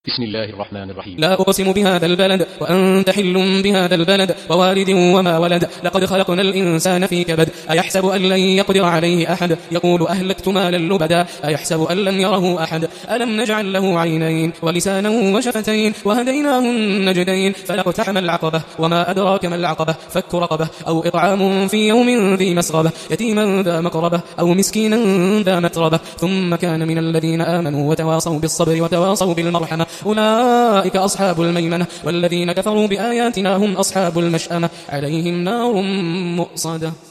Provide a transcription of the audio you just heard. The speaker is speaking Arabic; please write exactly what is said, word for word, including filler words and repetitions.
بسم الله الرحمن الرحيم. لا أقسم بهذا البلد وأنت حل بهذا البلد ووالد وما ولد لقد خلقنا الإنسان في كبد أيحسب أن لن يقدر عليه أحد يقول أهلكت مالا لبدا أيحسب أن لم يره أحد ألم نجعل له عينين ولسانا وشفتين وهديناه النجدين فلاقتحم العقبة وما أدراك ما العقبة فك رقبة أو إطعام في يوم ذي مسغبة يتيما ذا مقربة أو مسكينا ذا متربة ثم كان من الذين آمنوا وتواصوا بالصبر وتواصوا بالمرحمة أولئك أصحاب الميمنة والذين كفروا بآياتنا هم أصحاب المشأمة عليهم نار مؤصدة.